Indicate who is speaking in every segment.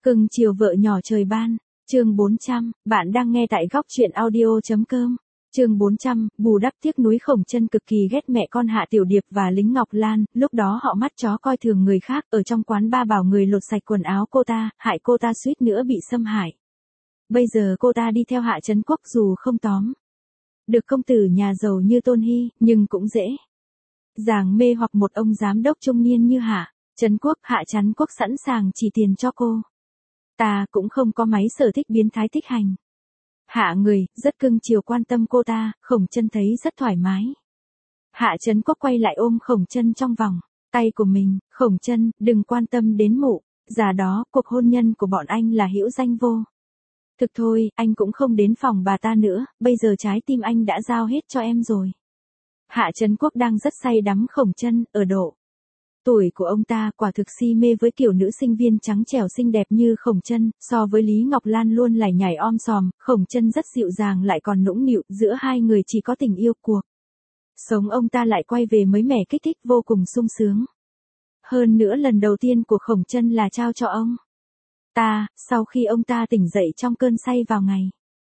Speaker 1: Cưng chiều vợ nhỏ trời ban, chương 400, bạn đang nghe tại góc truyện audio.com. Chương 400, bù đắp tiếc nuối. Khổng Chân cực kỳ ghét mẹ con Hạ Tiểu Điệp và Lính Ngọc Lan, lúc đó họ mắt chó coi thường người khác, ở trong quán ba bảo người lột sạch quần áo cô ta, hại cô ta suýt nữa bị xâm hại. Bây giờ cô ta đi theo Hạ Trấn Quốc dù không tóm được công tử nhà giàu như Tôn Hy, nhưng cũng dễ dàng mê hoặc một ông giám đốc trung niên như Hạ Trấn Quốc. Hạ Trấn Quốc sẵn sàng chỉ tiền cho cô ta, cũng không có máy sở thích biến thái thích hành hạ người, rất cưng chiều quan tâm cô ta. Khổng Chân thấy rất thoải mái. Hạ Trấn Quốc quay lại ôm Khổng Chân trong vòng tay của mình. Khổng Chân, đừng quan tâm đến mụ già đó, cuộc hôn nhân của bọn anh là hữu danh vô thực thôi, anh cũng không đến phòng bà ta nữa, bây giờ trái tim anh đã giao hết cho em rồi. Hạ Trấn Quốc đang rất say đắm Khổng Chân, ở độ tuổi của ông ta quả thực si mê với kiểu nữ sinh viên trắng trẻo xinh đẹp như Khổng Chân. So với Lý Ngọc Lan luôn lải nhải om sòm, Khổng Chân rất dịu dàng lại còn nũng nịu, giữa hai người chỉ có tình yêu. Cuộc sống ông ta lại quay về mới mẻ kích thích vô cùng sung sướng. Hơn nữa lần đầu tiên của Khổng Chân là trao cho ông ta, sau khi ông ta tỉnh dậy trong cơn say vào ngày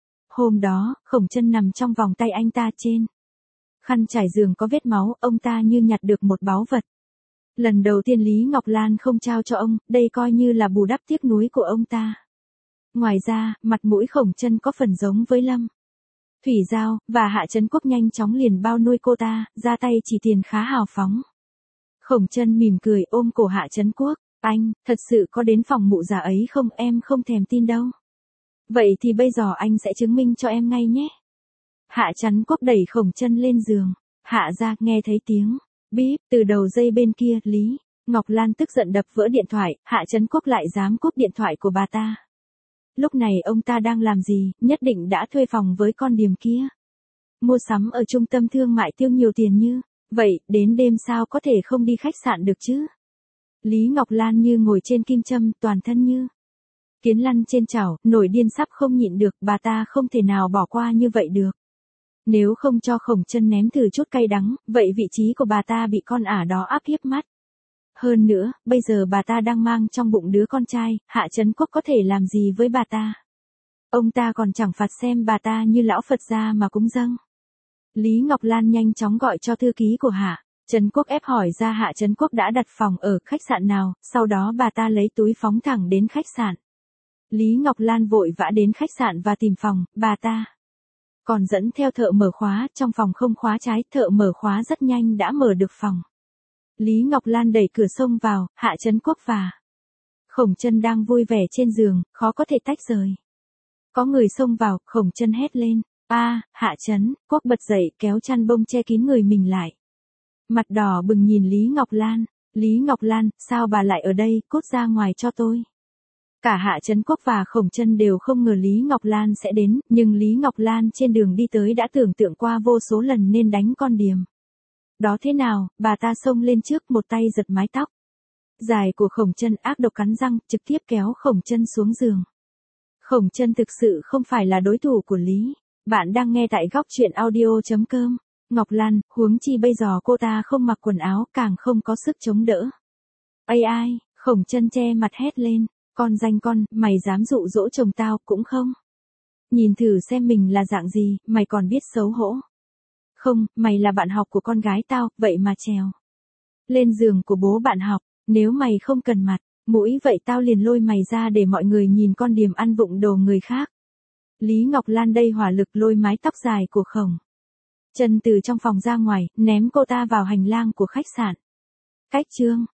Speaker 1: hôm đó. Khổng Chân nằm trong vòng tay anh ta, trên khăn trải giường có vết máu, ông ta như nhặt được một báu vật. Lần đầu tiên Lý Ngọc Lan không trao cho ông, đây coi như là bù đắp tiếc nuối của ông ta. Ngoài ra, mặt mũi Khổng Chân có phần giống với Lâm Thủy Giao, và Hạ Trấn Quốc nhanh chóng liền bao nuôi cô ta, ra tay chỉ tiền khá hào phóng. Khổng Chân mỉm cười ôm cổ Hạ Trấn Quốc, anh, thật sự có đến phòng mụ già ấy không? Em không thèm tin đâu. Vậy thì bây giờ anh sẽ chứng minh cho em ngay nhé. Hạ Trấn Quốc đẩy Khổng Chân lên giường. Hạ ra, nghe thấy tiếng bíp từ đầu dây bên kia. Lý Ngọc Lan tức giận đập vỡ điện thoại. Hạ Trấn Quốc lại dám cúp điện thoại của bà ta. Lúc này ông ta đang làm gì? Nhất định đã thuê phòng với con điềm kia. Mua sắm ở trung tâm thương mại tiêu nhiều tiền như vậy, đến đêm sao có thể không đi khách sạn được chứ? Lý Ngọc Lan như ngồi trên kim châm, toàn thân như kiến lăn trên chảo, nổi điên sắp không nhịn được. Bà ta không thể nào bỏ qua như vậy được. Nếu không cho Khổng Chân nếm thử chút cay đắng, vậy vị trí của bà ta bị con ả đó áp hiếp mất. Hơn nữa, bây giờ bà ta đang mang trong bụng đứa con trai, Hạ Trấn Quốc có thể làm gì với bà ta? Ông ta còn chẳng phạt xem bà ta như lão Phật gia mà cúng dâng. Lý Ngọc Lan nhanh chóng gọi cho thư ký của Hạ Trấn Quốc ép hỏi ra Hạ Trấn Quốc đã đặt phòng ở khách sạn nào, sau đó bà ta lấy túi phóng thẳng đến khách sạn. Lý Ngọc Lan vội vã đến khách sạn và tìm phòng, bà ta còn dẫn theo thợ mở khóa. Trong phòng không khóa trái, thợ mở khóa rất nhanh đã mở được phòng. Lý Ngọc Lan đẩy cửa xông vào. Hạ Trấn Quốc và Khổng Chân đang vui vẻ trên giường, khó có thể tách rời. Có người xông vào, Khổng Chân hét lên, "A!" Hạ Trấn Quốc bật dậy, kéo chăn bông che kín người mình lại. Mặt đỏ bừng nhìn Lý Ngọc Lan. "Lý Ngọc Lan, sao bà lại ở đây? Cút ra ngoài cho tôi." Cả Hạ Trấn Quốc và Khổng Chân đều không ngờ Lý Ngọc Lan sẽ đến, nhưng Lý Ngọc Lan trên đường đi tới đã tưởng tượng qua vô số lần nên đánh con điềm đó thế nào. Bà ta xông lên trước, một tay giật mái tóc dài của Khổng Chân, ác độc cắn răng, trực tiếp kéo Khổng Chân xuống giường. Khổng Chân thực sự không phải là đối thủ của Lý. Bạn đang nghe tại góc truyện audio.com. Ngọc Lan, huống chi bây giờ cô ta không mặc quần áo, càng không có sức chống đỡ. Ai, Khổng Chân che mặt hét lên, "Con danh con, mày dám dụ dỗ chồng tao, cũng không nhìn thử xem mình là dạng gì, mày còn biết xấu hổ không? Mày là bạn học của con gái tao, vậy mà trèo lên giường của bố bạn học. Nếu mày không cần mặt mũi vậy tao liền lôi mày ra để mọi người nhìn con điềm ăn vụng đồ người khác." Lý Ngọc Lan đây hỏa lực lôi mái tóc dài của Khổng Chân từ trong phòng ra ngoài, ném cô ta vào hành lang của khách sạn. Cách chương